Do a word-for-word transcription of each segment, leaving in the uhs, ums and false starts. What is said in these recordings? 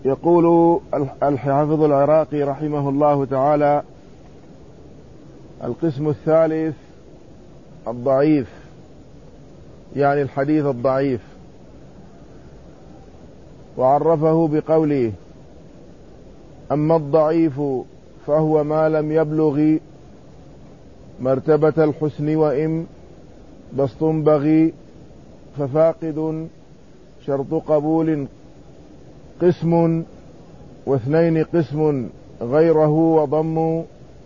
يقول الحافظ العراقي رحمه الله تعالى: القسم الثالث الضعيف، يعني الحديث الضعيف. وعرفه بقوله: أما الضعيف فهو ما لم يبلغ مرتبة الحسن وإن باستنبغ، ففاقد شرط قبول قسم، واثنين قسم غيره وضم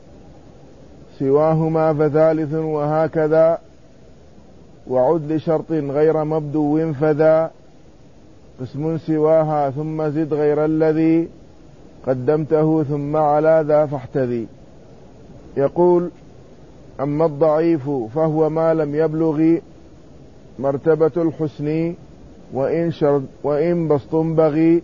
سواهما فثالث، وهكذا وعد لشرط غير مبدو فذا قسم سواها، ثم زد غير الذي قدمته ثم على ذا فاحتذي. يقول: أما الضعيف فهو ما لم يبلغ مرتبة الحسن وإن, وإن باستنبغ،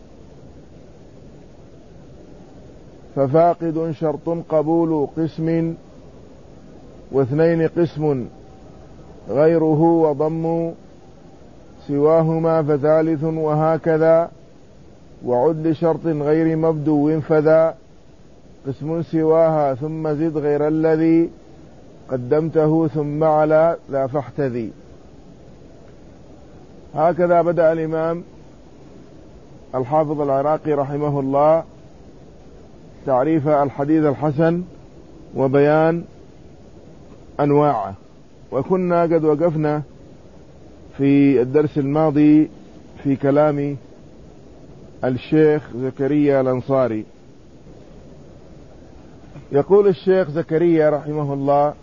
ففاقد شرط قبول قسم، واثنين قسم غيره وضم سواهما فثالث، وهكذا وعد لشرط غير مبدو فذا قسم سواها، ثم زد غير الذي قدمته ثم على ذا فاحتذي. هكذا بدأ الإمام الحافظ العراقي رحمه الله تعريف الحديث الحسن وبيان أنواعه. وكنا قد وقفنا في الدرس الماضي في كلام الشيخ زكريا الأنصاري. يقول الشيخ زكريا رحمه الله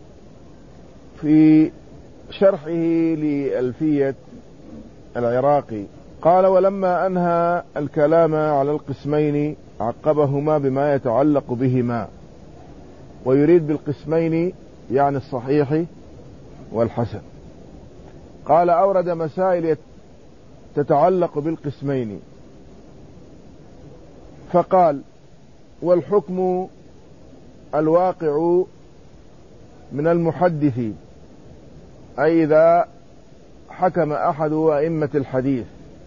في شرحه لألفية العراقي، قال: ولما أنهى الكلام على القسمين عقبهما بما يتعلق بهما. ويريد بالقسمين يعني الصحيح والحسن. قال: أورد مسائل تتعلق بالقسمين، فقال: والحكم الواقع من المحدث، أي إذا حكم أحد أئمة الحديث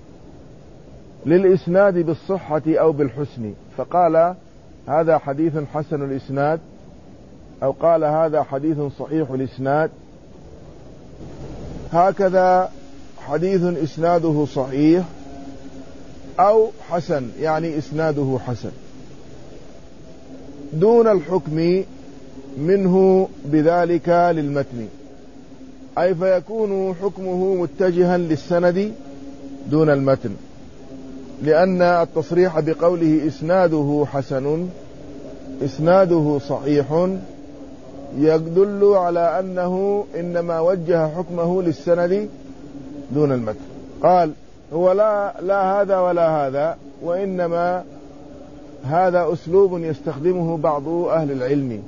للإسناد بالصحة أو بالحسن، فقال: هذا حديث حسن الإسناد، أو قال: هذا حديث صحيح الإسناد. هكذا حديث إسناده صحيح أو حسن، يعني إسناده حسن، دون الحكم منه بذلك للمتن، أي فيكون حكمه متجها للسند دون المتن، لأن التصريح بقوله إسناده حسن إسناده صحيح يدل على أنه إنما وجه حكمه للسند دون المتن. قال: هو لا, لا هذا ولا هذا، وإنما هذا أسلوب يستخدمه بعض أهل العلم.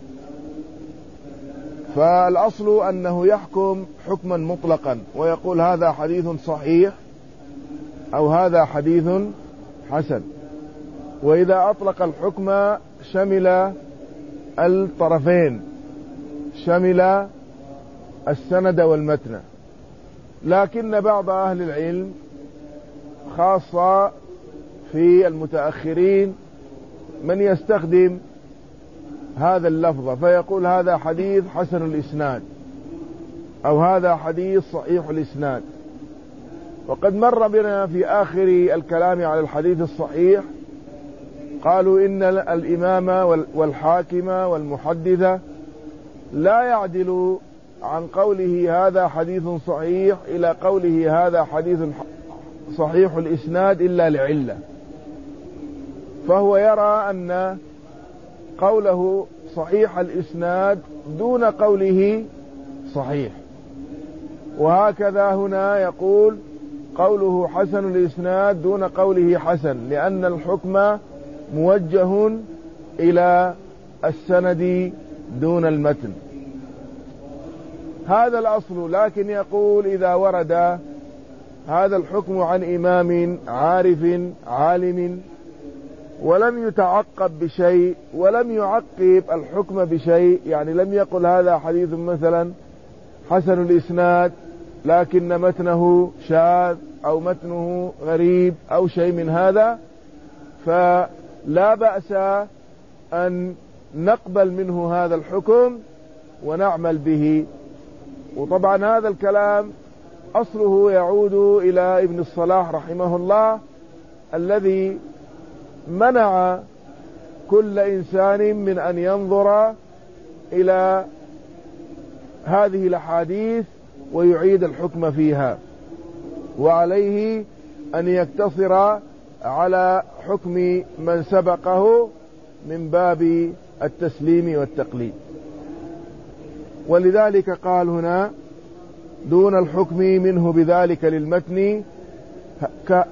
فالأصل أنه يحكم حكما مطلقا ويقول: هذا حديث صحيح أو هذا حديث حسن. وإذا أطلق الحكم شمل الطرفين، شمل السند والمتن. لكن بعض أهل العلم خاصة في المتأخرين من يستخدم هذا اللفظ فيقول: هذا حديث حسن الإسناد، أو هذا حديث صحيح الإسناد. وقد مر بنا في آخر الكلام على الحديث الصحيح قالوا إن الإمام والحاكم والمحدث لا يعدل عن قوله هذا حديث صحيح إلى قوله هذا حديث صحيح الإسناد إلا لعلة. فهو يرى أن قوله صحيح الإسناد دون قوله صحيح. وهكذا هنا يقول قوله حسن الإسناد دون قوله حسن، لأن الحكم موجه إلى السند دون المتن. هذا الأصل. لكن يقول: إذا ورد هذا الحكم عن إمام عارف عالم ولم يتعقب بشيء ولم يعقب الحكم بشيء، يعني لم يقل هذا حديث مثلا حسن الإسناد لكن متنه شاذ أو متنه غريب أو شيء من هذا، فلا بأس أن نقبل منه هذا الحكم ونعمل به. وطبعا هذا الكلام أصله يعود إلى ابن الصلاح رحمه الله، الذي منع كل إنسان من أن ينظر إلى هذه الأحاديث ويعيد الحكم فيها، وعليه أن يقتصر على حكم من سبقه من باب التسليم والتقليد. ولذلك قال هنا دون الحكم منه بذلك للمتن ك...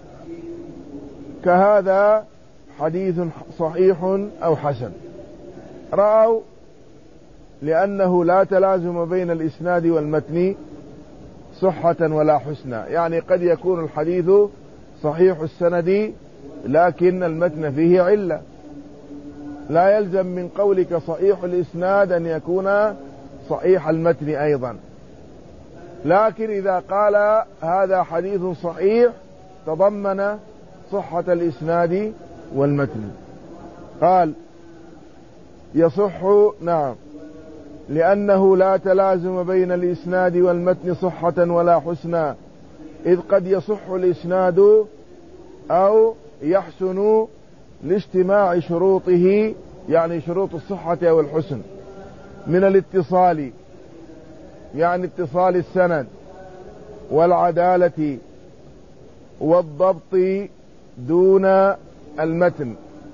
كهذا حديث صحيح أو حسن. رأوا لأنه لا تلازم بين الإسناد والمتن صحة ولا حسنى، يعني قد يكون الحديث صحيح السند لكن المتن فيه علة، لا يلزم من قولك صحيح الإسناد أن يكون صحيح المتن أيضا. لكن إذا قال هذا حديث صحيح تضمن صحة الإسناد والمتن. قال يصح، نعم، لأنه لا تلازم بين الإسناد والمتن صحة ولا حسنى، إذ قد يصح الإسناد أو يحسن لاجتماع شروطه، يعني شروط الصحة أو الحسن، من الاتصال، يعني اتصال السند والعدالة والضبط دون المتن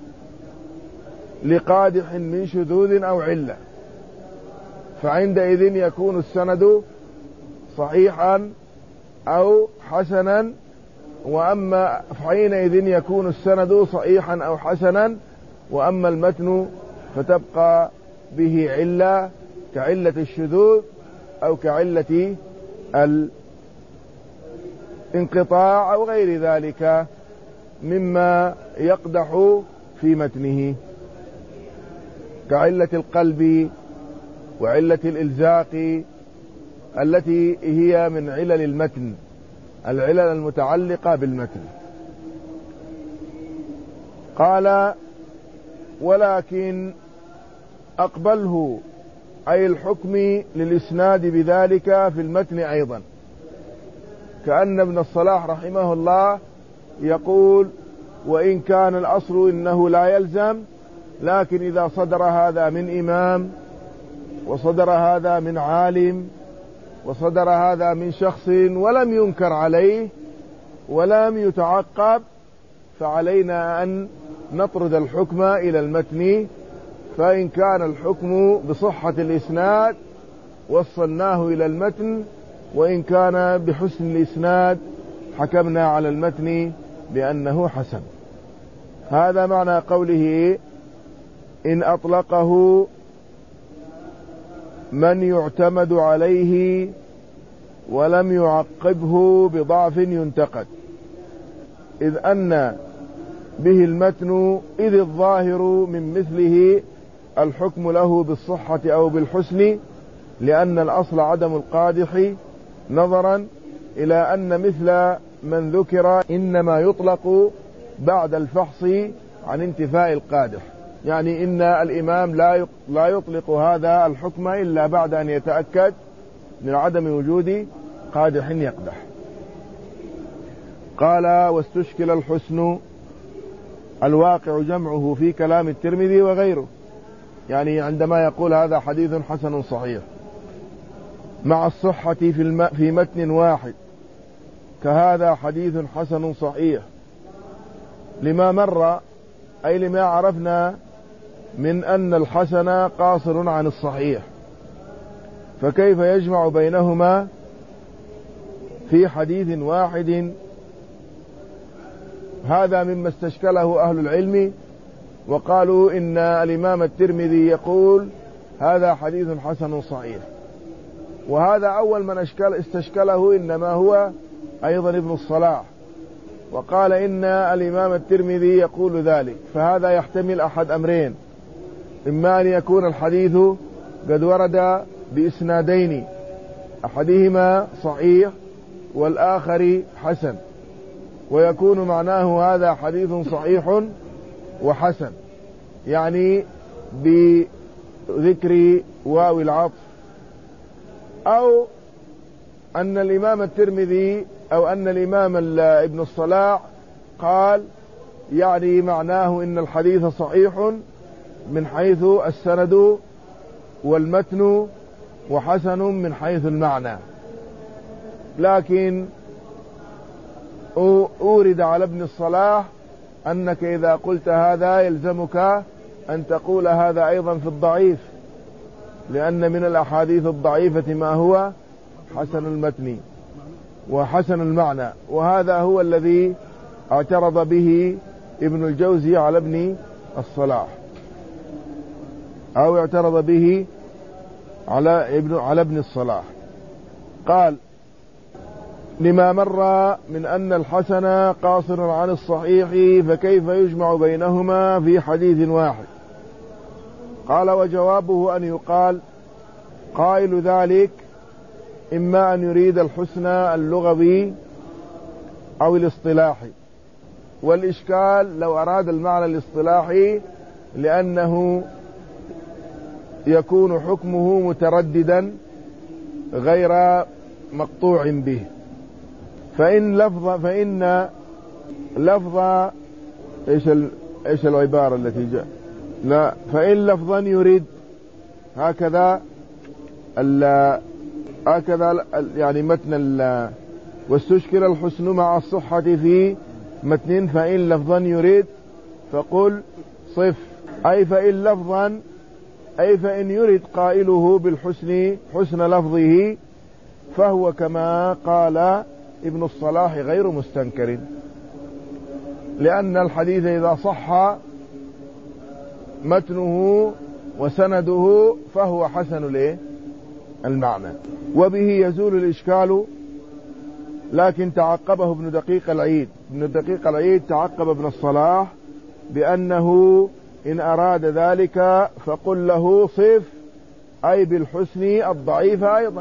لقادح من شذوذ أو علة، فعندئذ يكون السند صحيحا أو حسنا، وأما حينئذ يكون السند صحيحا أو حسنا، وأما المتن فتبقى به علة كعلة الشذوذ أو كعلة الانقطاع أو غير ذلك مما يقدح في متنه، كعلة القلب وعلة الإلزاق التي هي من علل المتن، العلل المتعلقة بالمتن. قال ولكن أقبله أي الحكم للإسناد بذلك في المتن أيضا، كأن ابن الصلاح رحمه الله يقول وإن كان الأصل إنه لا يلزم، لكن إذا صدر هذا من إمام وصدر هذا من عالم وصدر هذا من شخص ولم ينكر عليه ولم يتعقب، فعلينا أن نطرد الحكم إلى المتن، فإن كان الحكم بصحة الإسناد وصلناه إلى المتن، وإن كان بحسن الإسناد حكمنا على المتن بأنه حسن. هذا معنى قوله إن أطلقه من يعتمد عليه ولم يعقبه بضعف ينتقد، إذ أن به المتن، إذ الظاهر من مثله الحكم له بالصحة أو بالحسن، لأن الأصل عدم القادح، نظرا إلى أن مثل من ذكر إنما يطلق بعد الفحص عن انتفاء القادح، يعني إن الإمام لا لا يطلق هذا الحكم إلا بعد أن يتأكد من عدم وجود قادح يقدح. قال واستشكل الحسن الواقع جمعه في كلام الترمذي وغيره، يعني عندما يقول هذا حديث حسن صحيح مع الصحة في, الم... في متن واحد، كهذا حديث حسن صحيح، لما مر أي لما عرفنا من أن الحسن قاصر عن الصحيح، فكيف يجمع بينهما في حديث واحد؟ هذا مما استشكله أهل العلم، وقالوا إن الإمام الترمذي يقول هذا حديث حسن صحيح، وهذا أول من أشكال استشكله إنما هو أيضا ابن الصلاح، وقال إن الإمام الترمذي يقول ذلك، فهذا يحتمل أحد أمرين: إما أن يكون الحديث قد ورد بإسنادين، أحدهما صحيح والآخر حسن، ويكون معناه هذا حديث صحيح وحسن، يعني بذكر واو العطف، أو أن الإمام الترمذي أو أن الإمام ابن الصلاح قال يعني معناه إن الحديث صحيح من حيث السند والمتن وحسن من حيث المعنى. لكن أورد على ابن الصلاح أنك إذا قلت هذا يلزمك أن تقول هذا أيضا في الضعيف، لأن من الأحاديث الضعيفة ما هو حسن المتن وحسن المعنى، وهذا هو الذي اعترض به ابن الجوزي على ابن الصلاح، أو اعترض به على ابن على ابن الصلاح. قال لما مر من أن الحسن قاصر عن الصحيح فكيف يجمع بينهما في حديث واحد؟ قال وجوابه أن يقال قائل ذلك إما أن يريد الحسن اللغوي أو الاصطلاحي، والإشكال لو أراد المعنى الاصطلاحي لأنه يكون حكمه مترددا غير مقطوع به. فإن لفظ فإن لفظ إيش ال... إيش العبارة التي جاء لا فإن لفظا يريد هكذا ال... هكذا يعني متن ال... واستشكل الحسن مع الصحة في متن فإن لفظا يريد فقل صف، أي فإن لفظا أي فإن يريد قائله بالحسن حسن لفظه فهو كما قال ابن الصلاح غير مستنكر، لأن الحديث إذا صح متنه وسنده فهو حسن له المعنى، وبه يزول الإشكال. لكن تعقبه ابن دقيق العيد ابن دقيق العيد تعقب ابن الصلاح بأنه إن أراد ذلك فقل له صف، أي بالحسن الضعيف أيضا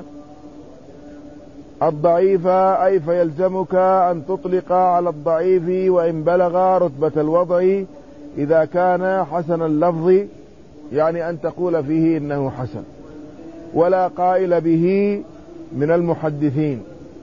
الضعيف أي فيلزمك أن تطلق على الضعيف وإن بلغ رتبة الوضع إذا كان حسن اللفظ، يعني أن تقول فيه إنه حسن، ولا قائل به من المحدثين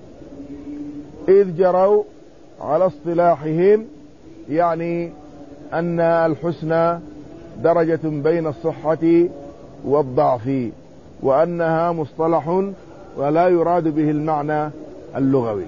إذ جروا على اصطلاحهم، يعني أن الحسن درجة بين الصحة والضعف، وأنها مصطلح ولا يراد به المعنى اللغوي.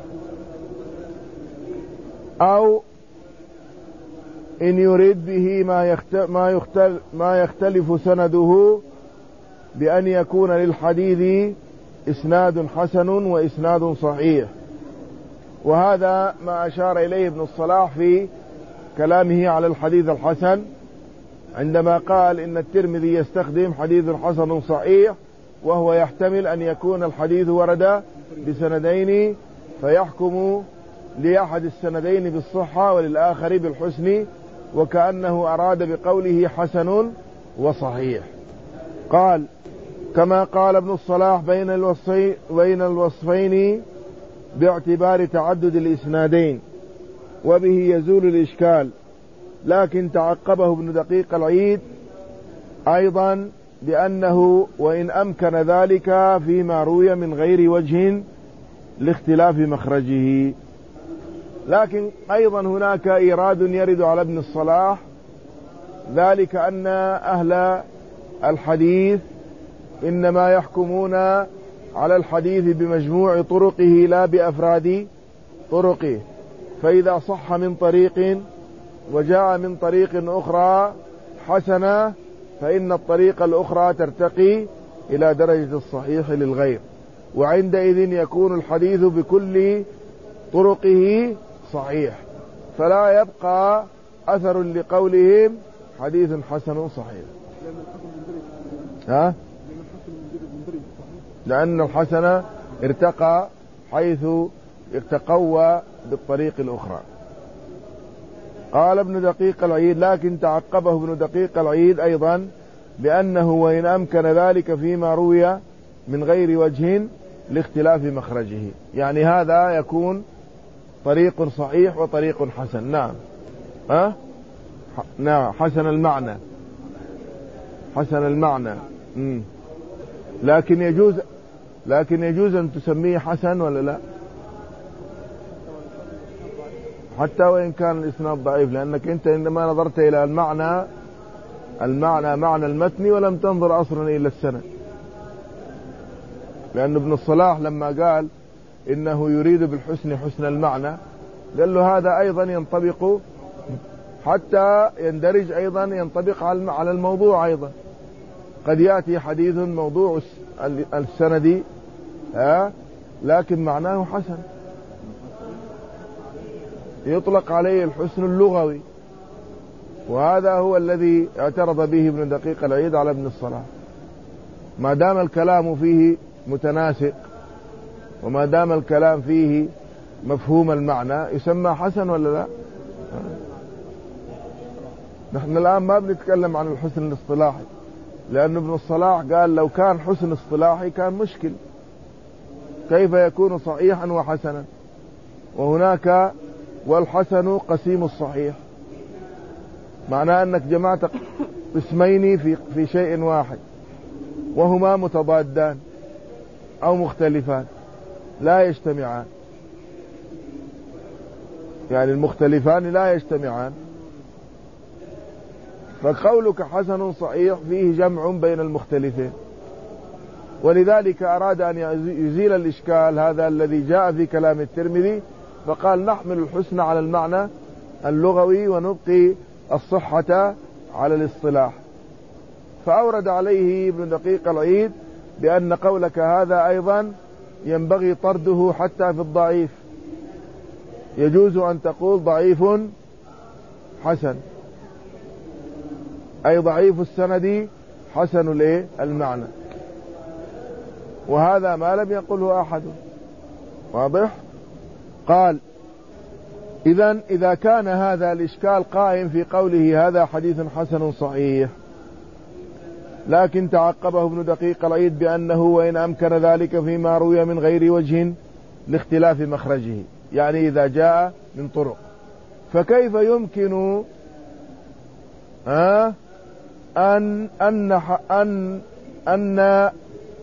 أو إن يريد به ما ما يختل ما يختلف سنده بأن يكون للحديث إسناد حسن وإسناد صحيح، وهذا ما أشار إليه ابن الصلاح في كلامه على الحديث الحسن عندما قال إن الترمذي يستخدم حديث حسن صحيح، وهو يحتمل أن يكون الحديث ورد بسندين فيحكم لأحد السندين بالصحة وللآخر بالحسن، وكأنه أراد بقوله حسن وصحيح. قال كما قال ابن الصلاح بين الوصفين, بين الوصفين باعتبار تعدد الإسنادين، وبه يزول الإشكال. لكن تعقبه ابن دقيق العيد أيضا بأنه وإن أمكن ذلك فيما روي من غير وجه لاختلاف مخرجه. لكن أيضا هناك إيراد يرد على ابن الصلاح، ذلك أن أهل الحديث إنما يحكمون على الحديث بمجموع طرقه لا بأفراد طرقه، فإذا صح من طريق وجاء من طريق أخرى حسنة فإن الطريقة الأخرى ترتقي إلى درجة الصحيح للغير، وعندئذ يكون الحديث بكل طرقه صحيح، فلا يبقى أثر لقولهم حديث حسن صحيح. ها؟ لأن الحسن ارتقى حيث تقوى بالطريق الأخرى. قال ابن دقيق العيد لكن تعقبه ابن دقيق العيد أيضا بأنه وإن أمكن ذلك فيما روي من غير وجه لاختلاف مخرجه، يعني هذا يكون طريق صحيح وطريق حسن. نعم أه؟ نعم حسن المعنى، حسن المعنى. مم. لكن يجوز لكن يجوز أن تسميه حسن ولا لا؟ حتى وإن كان الإسناد ضعيف، لأنك أنت عندما نظرت إلى المعنى المعنى معنى المتن ولم تنظر أصلا إلى السند. لأن ابن الصلاح لما قال إنه يريد بالحسن حسن المعنى، قال له هذا أيضا ينطبق، حتى يندرج أيضا ينطبق على الموضوع أيضا. قد يأتي حديث موضوع السند ها لكن معناه حسن، يطلق عليه الحسن اللغوي، وهذا هو الذي اعترض به ابن دقيق العيد على ابن الصلاح. ما دام الكلام فيه متناسق وما دام الكلام فيه مفهوم المعنى يسمى حسن ولا لا؟ نحن الآن ما بنتكلم عن الحسن الاصطلاحي، لأن ابن الصلاح قال لو كان حسن اصطلاحي كان مشكل، كيف يكون صحيحا وحسنا؟ وهناك والحسن قسيم الصحيح، معناه أنك جمعت قسمين في في شيء واحد وهما متضادان أو مختلفان لا يجتمعان، يعني المختلفان لا يجتمعان. فقولك حسن صحيح فيه جمع بين المختلفين، ولذلك أراد أن يزيل الإشكال هذا الذي جاء في كلام الترمذي، فقال نحمل الحسن على المعنى اللغوي ونبقي الصحة على الاصطلاح. فأورد عليه ابن دقيق العيد بأن قولك هذا أيضا ينبغي طرده حتى في الضعيف، يجوز أن تقول ضعيف حسن، أي ضعيف السند حسن الايه المعنى، وهذا ما لم يقله أحد. واضح؟ قال إذن إذا كان هذا الإشكال قائم في قوله هذا حديث حسن صحيح، لكن تعقبه ابن دقيق العيد بأنه وإن أمكن ذلك فيما روي من غير وجه لاختلاف مخرجه، يعني إذا جاء من طرق، فكيف يمكن أه أن أن أن أن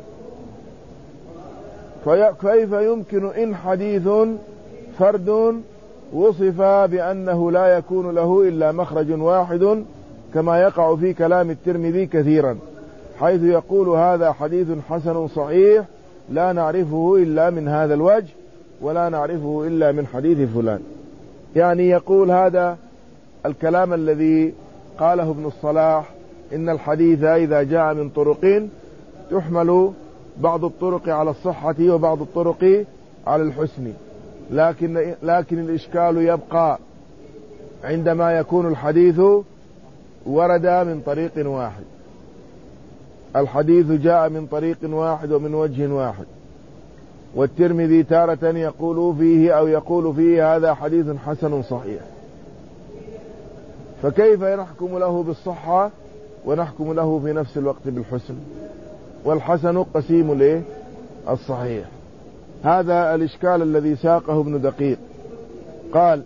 كيف يمكن إن حديث فرد وصف بأنه لا يكون له إلا مخرج واحد، كما يقع في كلام الترمذي كثيرا، حيث يقول هذا حديث حسن صحيح لا نعرفه إلا من هذا الوجه ولا نعرفه إلا من حديث فلان. يعني يقول هذا الكلام الذي قاله ابن الصلاح إن الحديث إذا جاء من طرقين تحمل بعض الطرق على الصحة وبعض الطرق على الحسن، لكن لكن الإشكال يبقى عندما يكون الحديث ورد من طريق واحد، الحديث جاء من طريق واحد ومن وجه واحد، والترمذي تارة يقول فيه أو يقول فيه هذا حديث حسن صحيح، فكيف نحكم له بالصحة ونحكم له في نفس الوقت بالحسن؟ والحسن قسيم الايه الصحيح. هذا الإشكال الذي ساقه ابن دقيق. قال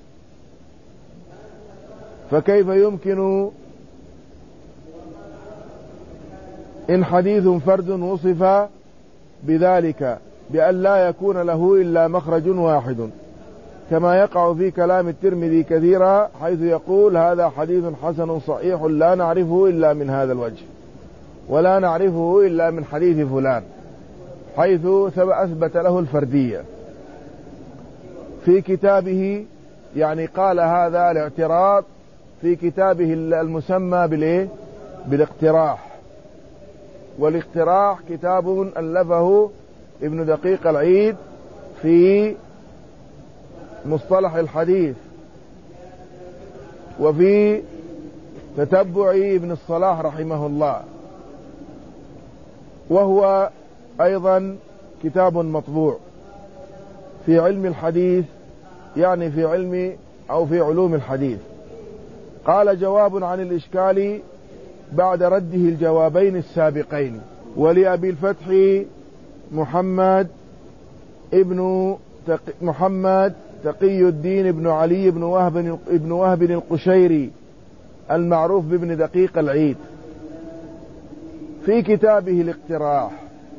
فكيف يمكن إن حديث فرد وصف بذلك بأن لا يكون له إلا مخرج واحد، كما يقع في كلام الترمذي كثيرا، حيث يقول هذا حديث حسن صحيح لا نعرفه إلا من هذا الوجه ولا نعرفه إلا من حديث فلان، حيث أثبت له الفردية في كتابه. يعني قال هذا الاعتراض في كتابه المسمى بالايه بالاقتراح، والاقتراح كتاب ألفه ابن دقيق العيد في مصطلح الحديث وفي تتبع ابن الصلاح رحمه الله، وهو أيضا كتاب مطبوع في علم الحديث، يعني في علم أو في علوم الحديث. قال جواب عن الإشكال بعد رده الجوابين السابقين. ولأبي الفتح محمد ابن تق... محمد تقي الدين بن علي بن وهب بن وهب القشيري المعروف بابن دقيق العيد في كتابه الاقتراح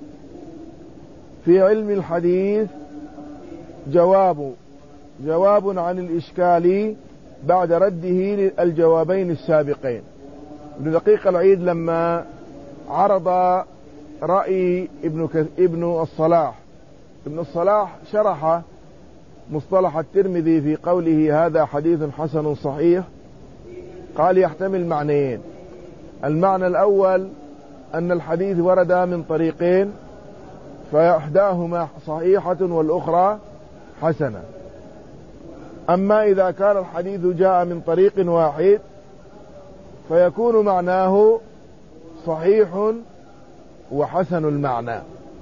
في علم الحديث جواب جواب عن الإشكال بعد رده الجوابين السابقين. ابن دقيق العيد لما عرض رأي ابن ابن الصلاح ابن الصلاح شرح مصطلح الترمذي في قوله هذا حديث حسن صحيح، قال يحتمل معنيين. المعنى الأول أن الحديث ورد من طريقين، فإحداهما صحيحة والأخرى حسنة. أما إذا كان الحديث جاء من طريق واحد فيكون معناه صحيح وحسن المعنى.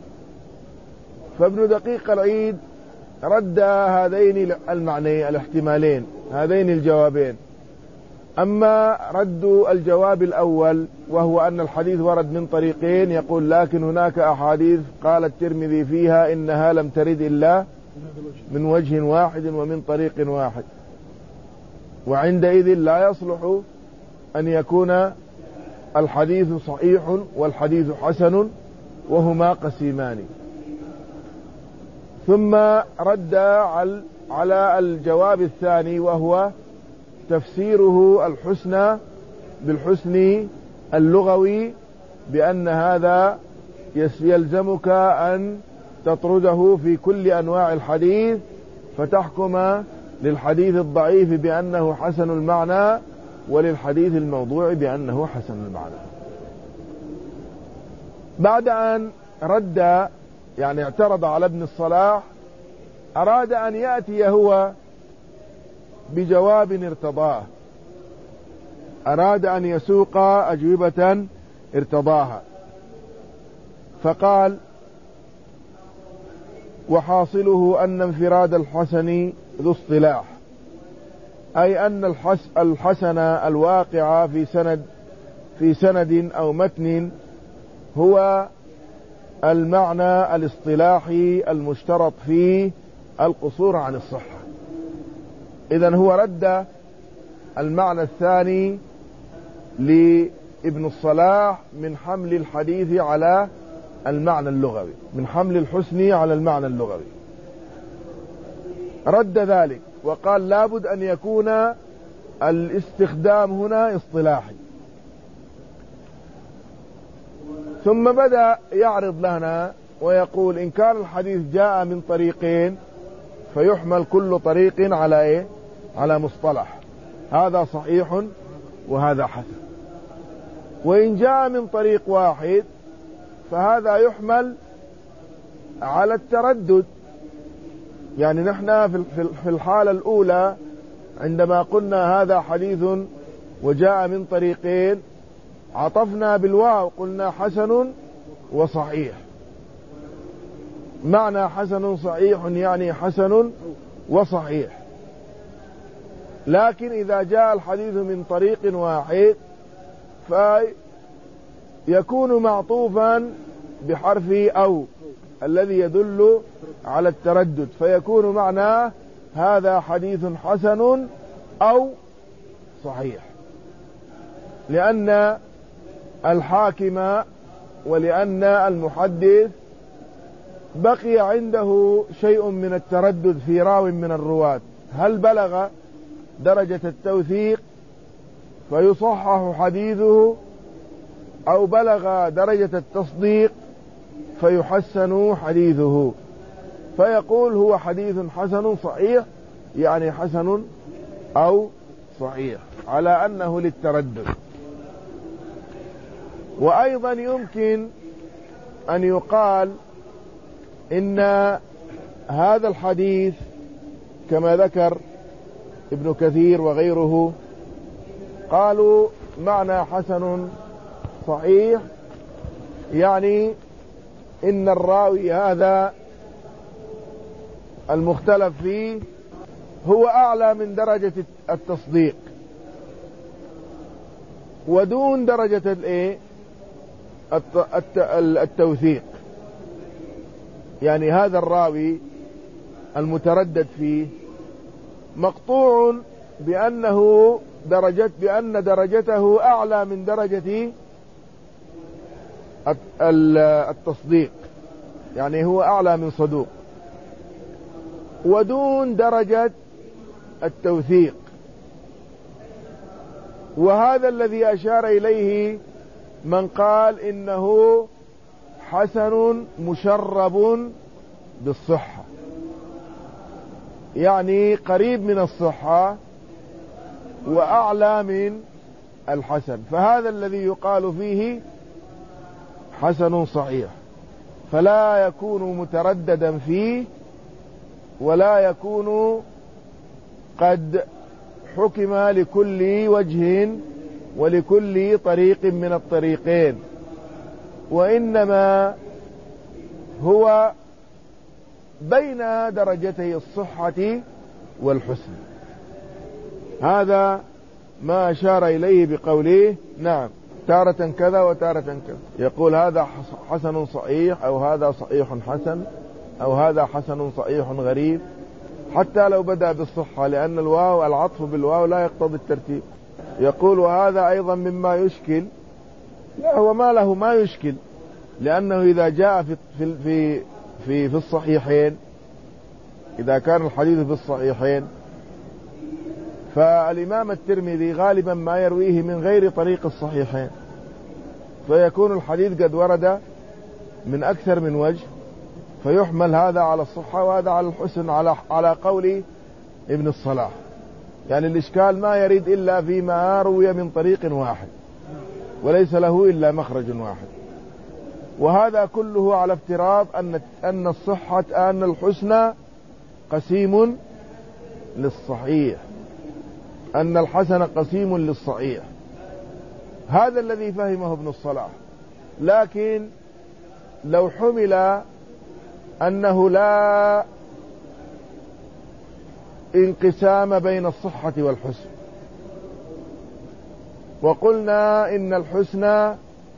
فابن دقيق العيد رد هذين المعنيين الاحتمالين، هذين الجوابين. أما رد الجواب الأول وهو أن الحديث ورد من طريقين، يقول لكن هناك أحاديث قال الترمذي فيها إنها لم ترد إلا من وجه واحد ومن طريق واحد، وعندئذ لا يصلح أن يكون الحديث صحيح والحديث حسن وهما قسيمان. ثم رد على الجواب الثاني وهو تفسيره الحسنى بالحسن اللغوي، بأن هذا يلزمك أن تطرده في كل أنواع الحديث فتحكم للحديث الضعيف بأنه حسن المعنى وللحديث الموضوع بأنه حسن المعنى. بعد أن رد يعني اعترض على ابن الصلاح، أراد أن يأتي هو بجواب ارتضاه، أراد أن يسوق أجوبة ارتضاها، فقال وحاصله أن انفراد الحسن ذو اصطلاح، أي أن الحس الحسن الواقع في سند في سند أو متن هو المعنى الاصطلاحي المشترط فيه القصور عن الصحة. إذن هو رد المعنى الثاني لابن الصلاح من حمل الحديث على المعنى اللغوي، من حمل الحسن على المعنى اللغوي، رد ذلك وقال لابد أن يكون الاستخدام هنا اصطلاحي. ثم بدأ يعرض لنا ويقول إن كان الحديث جاء من طريقين فيحمل كل طريق على إيه؟ على مصطلح، هذا صحيح وهذا حسن. وإن جاء من طريق واحد فهذا يحمل على التردد. يعني نحن في الحالة الأولى عندما قلنا هذا حديث وجاء من طريقين عطفنا بالواو، قلنا حسن وصحيح. معنى حسن صحيح يعني حسن وصحيح. لكن إذا جاء الحديث من طريق واحد فيكون معطوفا بحرف أو الذي يدل على التردد، فيكون معناه هذا حديث حسن أو صحيح، لأن الحاكم ولأن المحدث بقي عنده شيء من التردد في راو من الرواة، هل بلغ درجة التوثيق فيصحح حديثه أو بلغ درجة التصديق فيحسن حديثه، فيقول هو حديث حسن صحيح، يعني حسن أو صحيح على أنه للتردد. وأيضا يمكن أن يقال إن هذا الحديث كما ذكر ابن كثير وغيره قالوا معنى حسن صحيح يعني إن الراوي هذا المختلف فيه هو أعلى من درجة التصديق ودون درجة الايه التوثيق. يعني هذا الراوي المتردد فيه مقطوع بأنه درجت بأن درجته أعلى من درجة التصديق، يعني هو أعلى من صدوق، ودون درجة التوثيق. وهذا الذي أشار إليه من قال إنه حسن مشرب بالصحة، يعني قريب من الصحة وأعلى من الحسن، فهذا الذي يقال فيه حسن صحيح، فلا يكون مترددا فيه ولا يكون قد حكم لكل وجه ولكل طريق من الطريقين، وإنما هو بين درجتي الصحة والحسن. هذا ما أشار إليه بقوله نعم تارة كذا وتارة كذا، يقول هذا حسن صحيح أو هذا صحيح حسن أو هذا حسن صحيح غريب، حتى لو بدأ بالصحة، لأن الواو العطف بالواو لا يقتضي الترتيب. يقول وهذا أيضا مما يشكل، لا هو ما له ما يشكل، لأنه إذا جاء في في في في, في الصحيحين، إذا كان الحديث في الصحيحين، فالإمام الترمذي غالبا ما يرويه من غير طريق الصحيحين، فيكون الحديث قد ورد من أكثر من وجه، فيحمل هذا على الصحة وهذا على الحسن على على قول ابن الصلاح. يعني الإشكال ما يريد إلا فيما روي من طريق واحد وليس له إلا مخرج واحد، وهذا كله على افتراض أن أن الصحة أن الحسن قسيم للصحيح، أن الحسن قسيم للصحيح. هذا الذي فهمه ابن الصلاح. لكن لو حمل أنه لا انقسام بين الصحة والحسن، وقلنا إن الحسن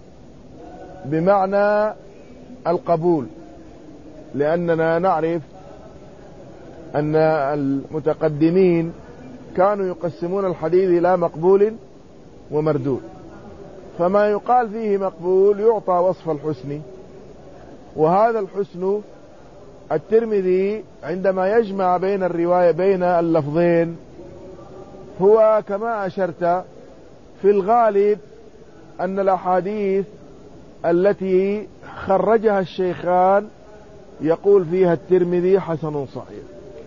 بمعنى القبول، لأننا نعرف أن المتقدمين كانوا يقسمون الحديث إلى مقبول ومردود، فما يقال فيه مقبول يعطى وصف الحسن، وهذا الحسن الترمذي عندما يجمع بين الرواية بين اللفظين هو كما أشرت في الغالب أن الأحاديث التي خرجها الشيخان يقول فيها الترمذي حسن صحيح،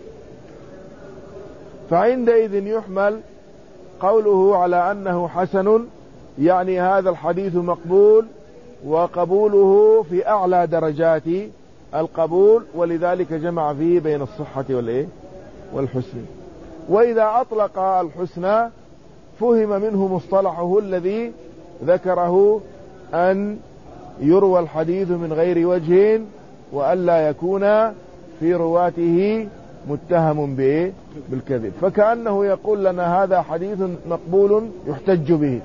فعندئذ يحمل قوله على أنه حسن، يعني هذا الحديث مقبول وقبوله في أعلى درجات القبول، ولذلك جمع فيه بين الصحة والإيه والحسن. وإذا أطلق الحسن فهم منه مصطلحه الذي ذكره، أن يروى الحديث من غير وجه وألا يكون في رواته متهم به بالكذب، فكأنه يقول لنا هذا حديث مقبول يحتج به،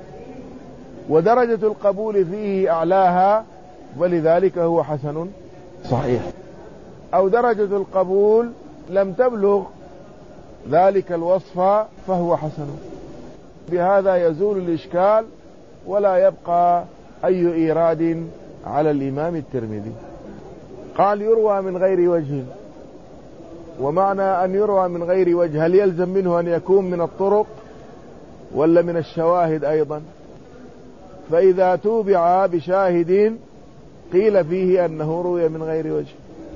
ودرجة القبول فيه أعلاها، ولذلك هو حسن صحيح. أو درجة القبول لم تبلغ ذلك الوصف فهو حسن. بهذا يزول الإشكال ولا يبقى أي إيراد على الإمام الترمذي. قال يروى من غير وجه، ومعنى أن يروى من غير وجه هل يلزم منه أن يكون من الطرق ولا من الشواهد أيضا؟ فإذا توبع بشاهد قيل فيه أنه روي من غير وجه.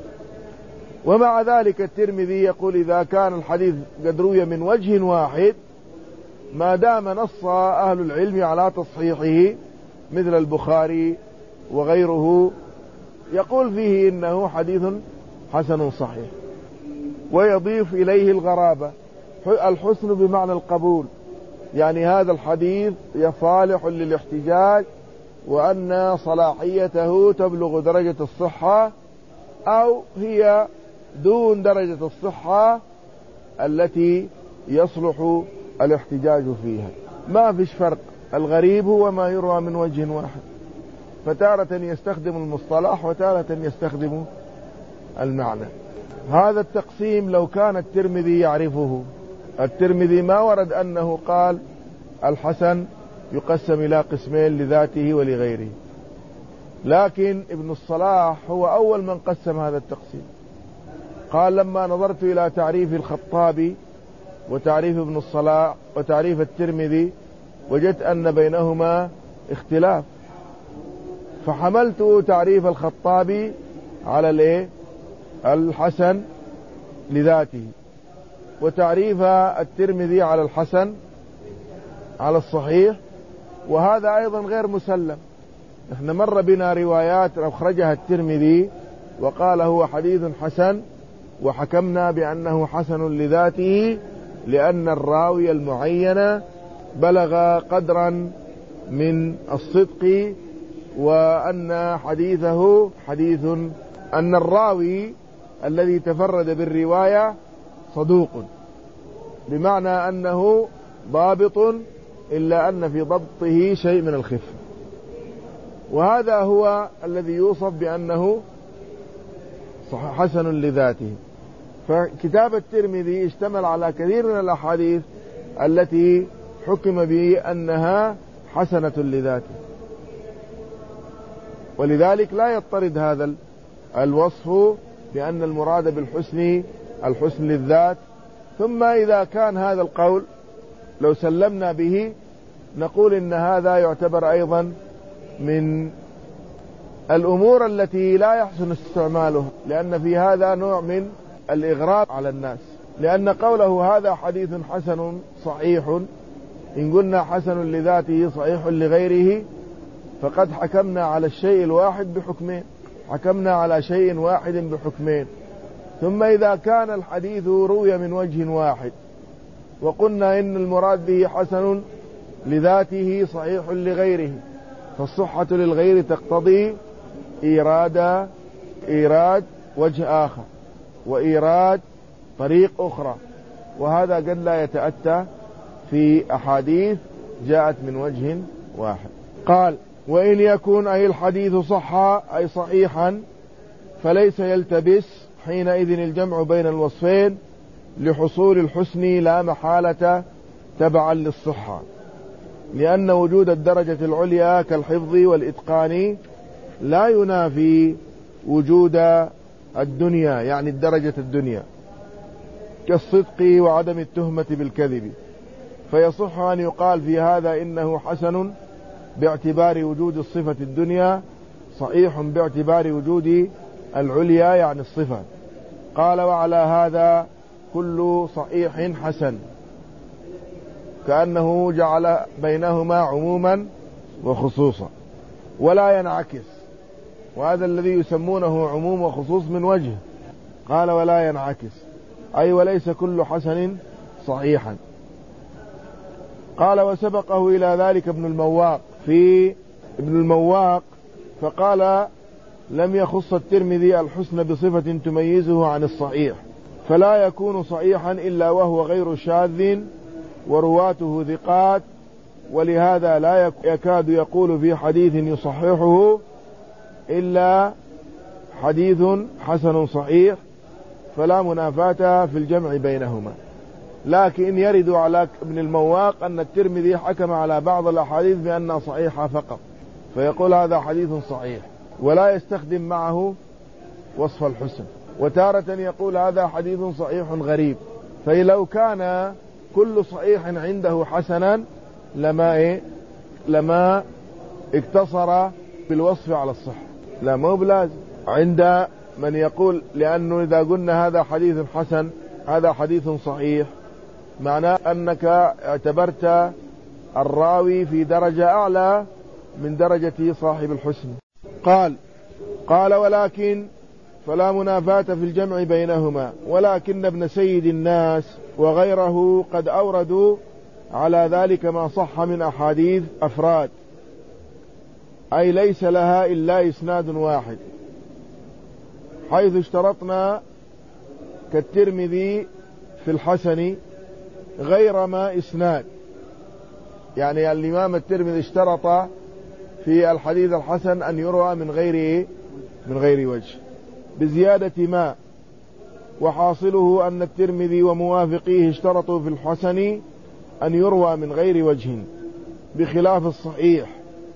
ومع ذلك الترمذي يقول إذا كان الحديث قد روي من وجه واحد، ما دام نص أهل العلم على تصحيحه مثل البخاري وغيره، يقول فيه إنه حديث حسن صحيح. ويضيف إليه الغرابة، الحسن بمعنى القبول، يعني هذا الحديث صالح للاحتجاج، وأن صلاحيته تبلغ درجة الصحة أو هي دون درجة الصحة التي يصلح الاحتجاج فيها. ما فيش فرق، الغريب هو ما يروى من وجه واحد، فتارة يستخدم المصطلح وتارة يستخدم المعنى. هذا التقسيم لو كان الترمذي يعرفه الترمذي ما ورد أنه قال الحسن يقسم إلى قسمين لذاته ولغيره، لكن ابن الصلاح هو أول من قسم هذا التقسيم. قال لما نظرت إلى تعريف الخطابي وتعريف ابن الصلاح وتعريف الترمذي وجدت أن بينهما اختلاف، فحملت تعريف الخطابي على الايه الحسن لذاته، وتعريف الترمذي على الحسن على الصحيح، وهذا أيضا غير مسلم. احنا مر بنا روايات أخرجها الترمذي وقال هو حديث حسن، وحكمنا بأنه حسن لذاته لأن الراوي المعين بلغ قدرا من الصدق، وأن حديثه حديث أن الراوي الذي تفرد بالرواية صدوق، بمعنى أنه ضابط إلا أن في ضبطه شيء من الخفة، وهذا هو الذي يوصف بأنه حسن لذاته. فكتاب الترمذي اشتمل على كثير من الأحاديث التي حكم به أنها حسنة لذاته، ولذلك لا يضطرد هذا الوصف بأن المراد بالحسن الحسن للذات. ثم إذا كان هذا القول لو سلمنا به نقول إن هذا يعتبر أيضا من الأمور التي لا يحسن استعمالها، لأن في هذا نوع من الإغراء على الناس، لأن قوله هذا حديث حسن صحيح، إن قلنا حسن لذاته صحيح لغيره فقد حكمنا على الشيء الواحد بحكمين، حكمنا على شيء واحد بحكمين. ثم إذا كان الحديث روي من وجه واحد وقلنا إن المراد به حسن لذاته صحيح لغيره، فالصحة للغير تقتضي إيراد إيراد وجه آخر وإيراد طريق أخرى، وهذا قد لا يتأتى في أحاديث جاءت من وجه واحد. قال وإن يكون أي الحديث صحا أي صحيحا فليس يلتبس حينئذ الجمع بين الوصفين لحصول الحسن لا محالة تبعا للصحة، لأن وجود الدرجة العليا كالحفظ والإتقان لا ينافي وجود الدنيا، يعني الدرجة الدنيا كالصدق وعدم التهمة بالكذب، فيصح أن يقال في هذا إنه حسن باعتبار وجود الصفة الدنيا، صحيح باعتبار وجود العليا يعني الصفة. قال وعلى هذا كل صحيح حسن، كأنه جعل بينهما عموما وخصوصا، ولا ينعكس، وهذا الذي يسمونه عموم وخصوص من وجه. قال ولا ينعكس أي وليس كل حسن صحيحا. قال وسبقه إلى ذلك ابن المواق في ابن المواق فقال لم يخص الترمذي الحسن بصفة تميزه عن الصحيح، فلا يكون صحيحا إلا وهو غير شاذ ورواته ثقات، ولهذا لا يكاد يقول في حديث يصححه إلا حديث حسن صحيح، فلا منافاة في الجمع بينهما. لكن يرد على ابن المواق أن الترمذي حكم على بعض الأحاديث بأنها صحيحة فقط، فيقول هذا حديث صحيح ولا يستخدم معه وصف الحسن، وتارة يقول هذا حديث صحيح غريب. فلو كان كل صحيح عنده حسنا لما إيه لما اقتصر بالوصف على الصحة، لا مو بلازم عند من يقول، لأنه إذا قلنا هذا حديث حسن هذا حديث صحيح معناه أنك اعتبرت الراوي في درجة أعلى من درجة صاحب الحسن. قال قال ولكن فلا منافاة في الجمع بينهما، ولكن ابن سيد الناس وغيره قد أوردوا على ذلك ما صح من أحاديث أفراد، أي ليس لها إلا إسناد واحد، حيث اشترطنا كالترمذي في الحسن غير ما إسناد، يعني الإمام الترمذي اشترط في الحديث الحسن أن يروى من غير من غير وجه بزيادة ما، وحاصله أن الترمذي وموافقيه اشترطوا في الحسن أن يروى من غير وجه بخلاف الصحيح،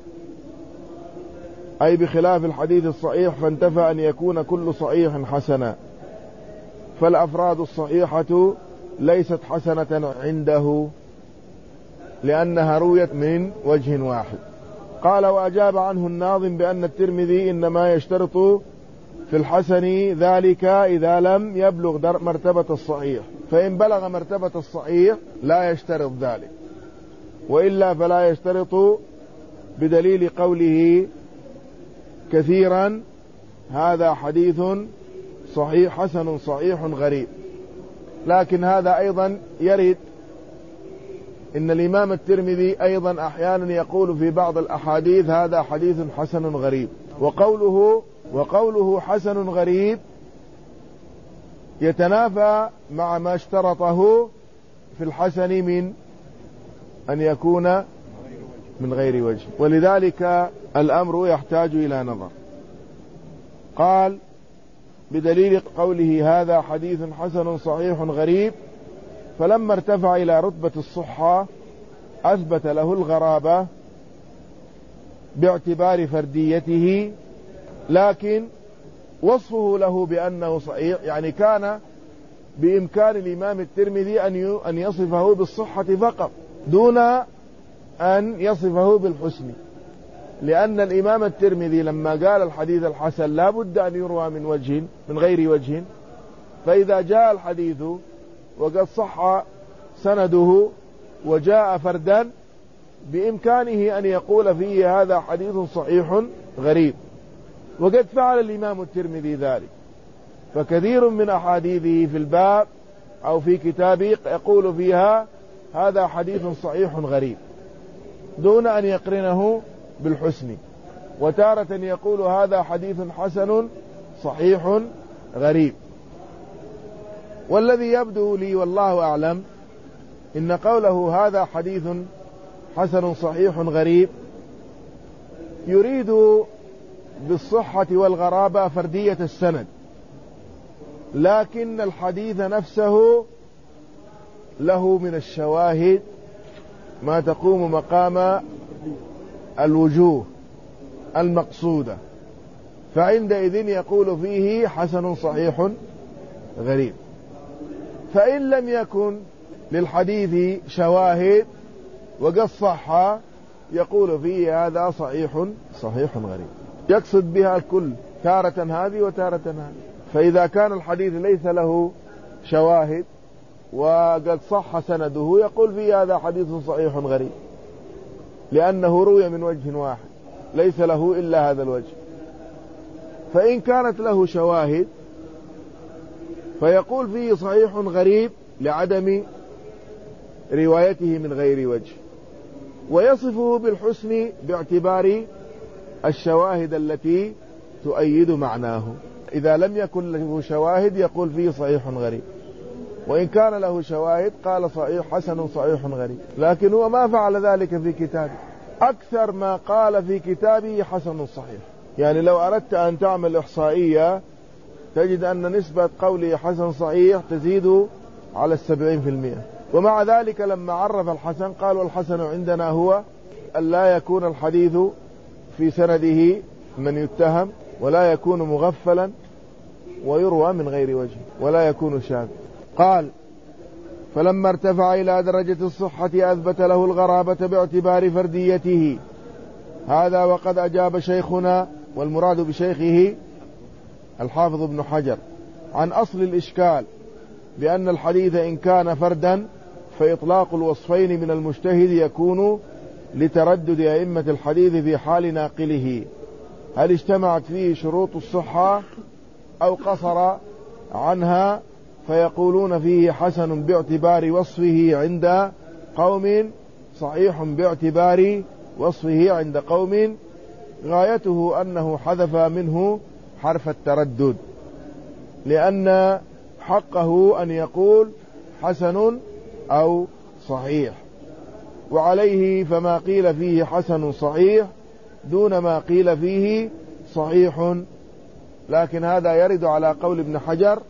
أي بخلاف الحديث الصحيح، فانتفى أن يكون كل صحيح حسنا، فالأفراد الصحيحة ليست حسنة عنده لأنها رويت من وجه واحد. قال: وأجاب عنه الناظم بأن الترمذي إنما يشترط في الحسن ذلك إذا لم يبلغ مرتبة الصحيح، فإن بلغ مرتبة الصحيح لا يشترط ذلك، وإلا فلا يشترط، بدليل قوله كثيرا هذا حديث صحيح حسن صحيح غريب. لكن هذا أيضا يرد إن الإمام الترمذي أيضا أحيانا يقول في بعض الأحاديث هذا حديث حسن غريب، وقوله وقوله حسن غريب يتنافى مع ما اشترطه في الحسن من أن يكون من غير وجه، ولذلك الأمر يحتاج إلى نظر. قال: بدليل قوله هذا حديث حسن صحيح غريب، فلما ارتفع إلى رتبة الصحة أثبت له الغرابة باعتبار فرديته، لكن وصفه له بأنه صحيح، يعني كان بإمكان الإمام الترمذي أن يصفه بالصحة فقط دون أن يصفه بالحسن، لأن الإمام الترمذي لما قال الحديث الحسن لا بد أن يروى من وجه من غير وجه، فإذا جاء الحديث وقد صح سنده وجاء فردا بإمكانه أن يقول فيه هذا حديث صحيح غريب، وقد فعل الإمام الترمذي ذلك، فكثير من أحاديثه في الباب أو في كتابه يقول فيها هذا حديث صحيح غريب دون أن يقرنه بالحسن، وتارة يقول هذا حديث حسن صحيح غريب. والذي يبدو لي والله أعلم إن قوله هذا حديث حسن صحيح غريب يريد بالصحة والغرابة فردية السند، لكن الحديث نفسه له من الشواهد ما تقوم مقام الوجوه المقصودة، فعندئذ يقول فيه حسن صحيح غريب. فإن لم يكن للحديث شواهد وقد صح يقول فيه هذا صحيح صحيح غريب، يقصد بها الكل، تارة هذه وتارة هذه. فإذا كان الحديث ليس له شواهد وقد صح سنده يقول فيه هذا حديث صحيح غريب، لأنه روي من وجه واحد ليس له إلا هذا الوجه. فإن كانت له شواهد فيقول فيه صحيح غريب لعدم روايته من غير وجه، ويصفه بالحسن باعتبار الشواهد التي تؤيد معناه. إذا لم يكن له شواهد يقول فيه صحيح غريب، وإن كان له شواهد قال صحيح حسن صحيح غريب، لكن هو ما فعل ذلك في كتابه. أكثر ما قال في كتابه حسن صحيح، يعني لو أردت أن تعمل إحصائية تجد أن نسبة قوله حسن صحيح تزيد على السبعين في المئة. ومع ذلك لما عرف الحسن قال والحسن عندنا هو أن لا يكون الحديث في سنده من يتهم، ولا يكون مغفلا، ويروى من غير وجه، ولا يكون شاذ. قال فلما ارتفع إلى درجة الصحة أثبت له الغرابة باعتبار فرديته. هذا وقد أجاب شيخنا، والمراد بشيخه الحافظ ابن حجر، عن أصل الإشكال بأن الحديث إن كان فردا فإطلاق الوصفين من المجتهد يكون لتردد أئمة الحديث في حال ناقله، هل اجتمعت فيه شروط الصحة أو قصر عنها، فيقولون فيه حسن باعتبار وصفه عند قوم، صحيح باعتبار وصفه عند قوم، غايته أنه حذف منه حرف التردد، لأن حقه أن يقول حسن أو صحيح، وعليه فما قيل فيه حسن صحيح دون ما قيل فيه صحيح. لكن هذا يرد على قول ابن حجر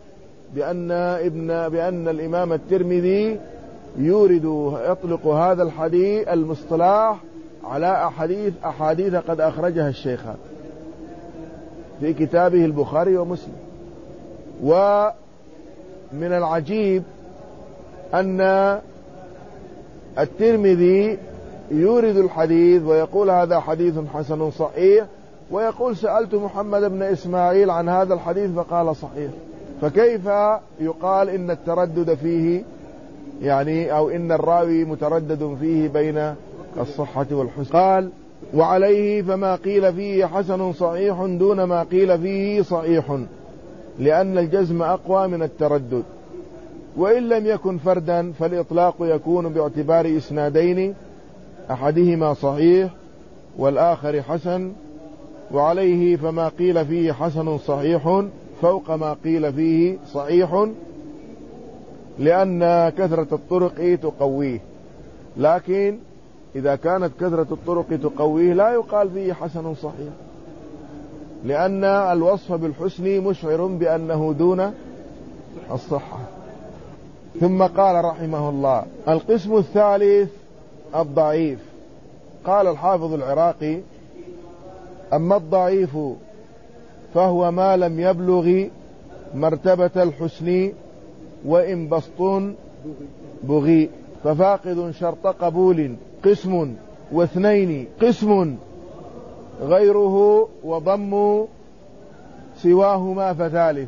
بأن ابن بأن الإمام الترمذي يورد يطلق هذا الحديث المصطلح على أحاديث أحاديث قد أخرجها الشيخان في كتابه البخاري ومسلم. ومن العجيب أن الترمذي يورد الحديث ويقول هذا حديث حسن صحيح، ويقول سألت محمد بن إسماعيل عن هذا الحديث فقال صحيح. فكيف يقال إن التردد فيه يعني أو إن الراوي متردد فيه بين الصحة والحسن؟ قال وعليه فما قيل فيه حسن صحيح دون ما قيل فيه صحيح، لأن الجزم أقوى من التردد. وإن لم يكن فردا فالإطلاق يكون باعتبار إسنادين أحدهما صحيح والآخر حسن. وعليه فما قيل فيه حسن صحيح فوق ما قيل فيه صحيح، لأن كثرة الطرق تقويه. لكن إذا كانت كثرة الطرق تقويه لا يقال فيه حسن صحيح، لأن الوصف بالحسن مشعر بأنه دون الصحة. ثم قال رحمه الله القسم الثالث الضعيف. قال الحافظ العراقي أما الضعيف فهو ما لم يبلغ مرتبة الحسن وإن بسط بغي، ففاقد شرط قبول قسم، واثنين قسم غيره، وضم سواهما فثالث.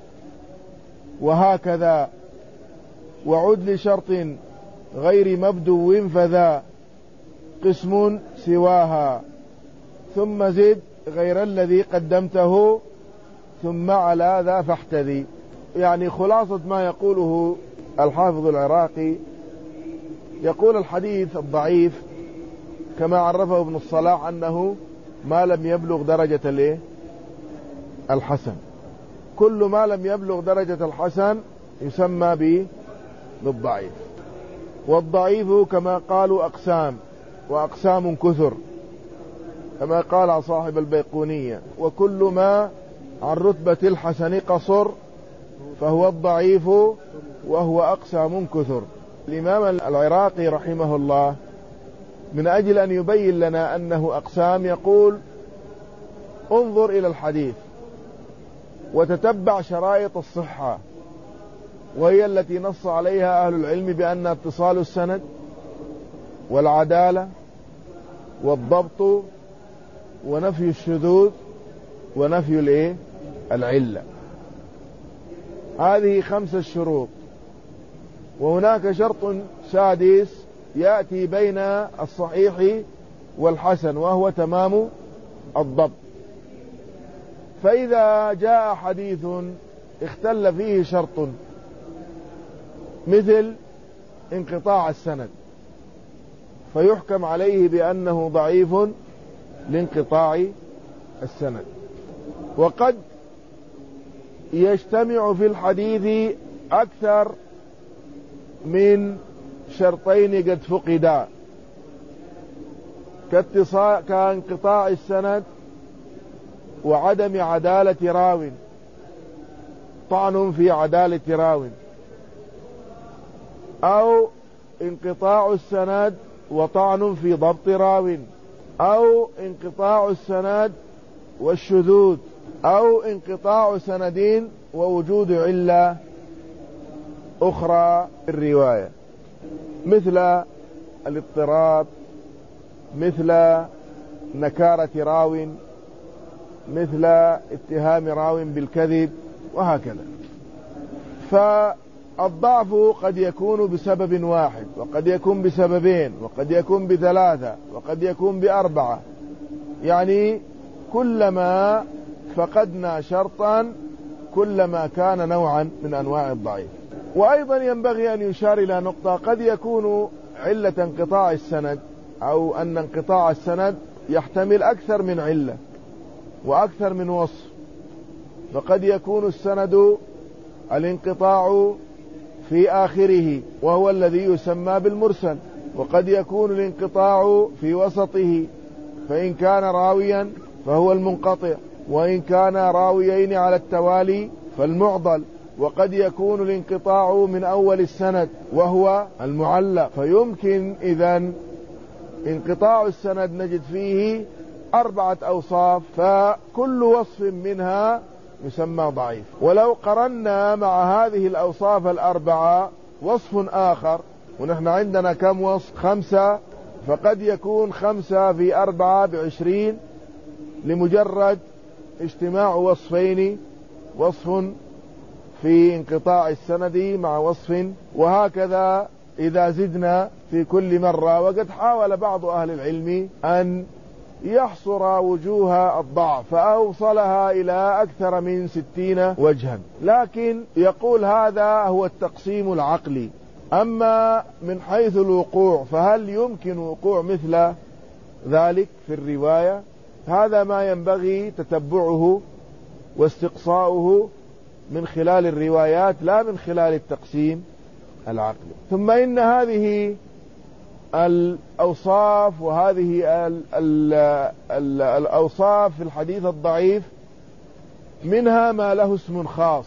وهكذا وعد لشرط غير مبدو فذا قسم سواها، ثم زد غير الذي قدمته ثم على ذا فاحتذي. يعني خلاصة ما يقوله الحافظ العراقي، يقول الحديث الضعيف كما عرفه ابن الصلاح أنه ما لم يبلغ درجة الحسن. كل ما لم يبلغ درجة الحسن يسمى بالضعيف. والضعيف كما قالوا أقسام، وأقسام كثر كما قال صاحب البيقونية، وكل ما عن رتبة الحسن قصر فهو الضعيف وهو أقسام كثر. الإمام العراقي رحمه الله من أجل أن يبين لنا أنه أقسام يقول انظر إلى الحديث وتتبع شرائط الصحة، وهي التي نص عليها أهل العلم بأن اتصال السند والعدالة والضبط ونفي الشذوذ ونفي الايه العلة، هذه خمسة شروط. وهناك شرط سادس يأتي بين الصحيح والحسن وهو تمام الضبط. فإذا جاء حديث اختل فيه شرط مثل انقطاع السند فيحكم عليه بأنه ضعيف لانقطاع السند. وقد يجتمع في الحديث أكثر من شرطين قد فقدا، كانقطاع السند وعدم عدالة راو، طعن في عدالة راو، أو انقطاع السند وطعن في ضبط راو، أو انقطاع السند والشذوذ، أو انقطاع سندين ووجود علة أخرى في الرواية مثل الاضطراب، مثل نكارة راو، مثل اتهام راو بالكذب، وهكذا. فالضعف قد يكون بسبب واحد، وقد يكون بسببين، وقد يكون بثلاثة، وقد يكون بأربعة. يعني كلما فقدنا شرطا كلما كان نوعا من أنواع الضعيف. وأيضا ينبغي أن يشار إلى نقطة، قد يكون علة انقطاع السند أو أن انقطاع السند يحتمل أكثر من علة وأكثر من وصف. فقد يكون السند الانقطاع في آخره وهو الذي يسمى بالمرسل، وقد يكون الانقطاع في وسطه، فإن كان راويا فهو المنقطع، وإن كان راويين على التوالي فالمعضل، وقد يكون الانقطاع من أول السند وهو المعلق، فيمكن إذن انقطاع السند نجد فيه أربعة أوصاف، فكل وصف منها يسمى ضعيف. ولو قرنا مع هذه الأوصاف الأربعة وصف آخر، ونحن عندنا كم وصف؟ خمسة، فقد يكون خمسة في أربعة بعشرين لمجرد اجتماع وصفين، وصف في انقطاع السند مع وصف، وهكذا إذا زدنا في كل مرة. وقد حاول بعض أهل العلم أن يحصر وجوه الضعف فأوصلها إلى أكثر من ستين وجها، لكن يقول هذا هو التقسيم العقلي. أما من حيث الوقوع فهل يمكن وقوع مثل ذلك في الرواية؟ هذا ما ينبغي تتبعه واستقصاؤه من خلال الروايات لا من خلال التقسيم العقلي. ثم إن هذه الأوصاف وهذه ال ال ال الأوصاف في الحديث الضعيف منها ما له اسم خاص،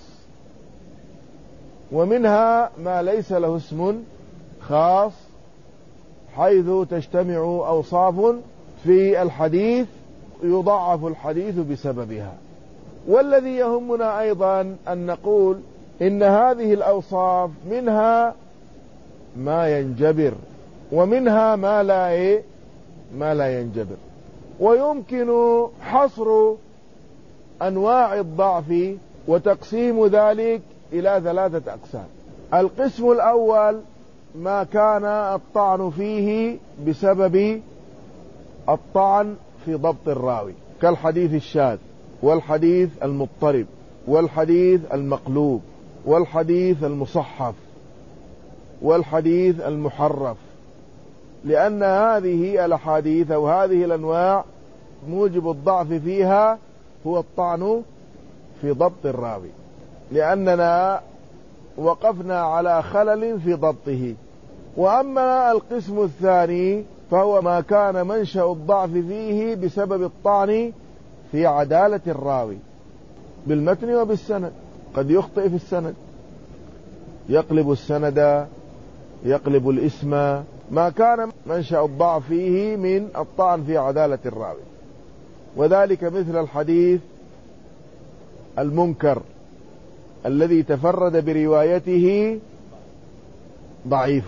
ومنها ما ليس له اسم خاص، حيث تجتمع أوصاف في الحديث يضعف الحديث بسببها. والذي يهمنا أيضا أن نقول إن هذه الأوصاف منها ما ينجبر ومنها ما لا إيه ما لا ينجبر. ويمكن حصر أنواع الضعف وتقسيم ذلك إلى ثلاثة أقسام. القسم الأول ما كان الطعن فيه بسبب الطعن في ضبط الراوي، كالحديث الشاذ والحديث المضطرب والحديث المقلوب والحديث المصحف والحديث المحرف، لأن هذه الأحاديث أو هذه الأنواع موجب الضعف فيها هو الطعن في ضبط الراوي، لأننا وقفنا على خلل في ضبطه. وأما القسم الثاني فهو ما كان منشأ الضعف فيه بسبب الطعن في عدالة الراوي بالمتن وبالسند. قد يخطئ في السند، يقلب السند، يقلب الاسم، ما كان منشأ الضعف فيه من الطعن في عدالة الراوي. وذلك مثل الحديث المنكر الذي تفرد بروايته ضعيف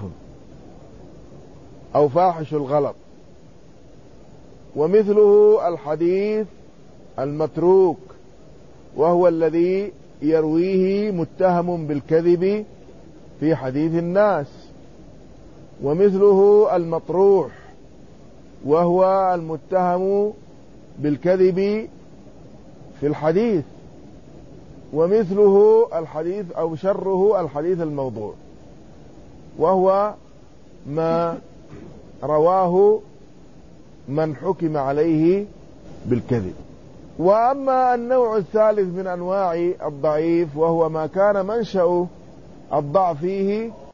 أو فاحش الغلط، ومثله الحديث المتروك وهو الذي يرويه متهم بالكذب في حديث الناس، ومثله المطروح وهو المتهم بالكذب في الحديث، ومثله الحديث أو شره الحديث الموضوع وهو ما رواه من حكم عليه بالكذب. وأما النوع الثالث من أنواع الضعيف وهو ما كان منشأ الضعف فيه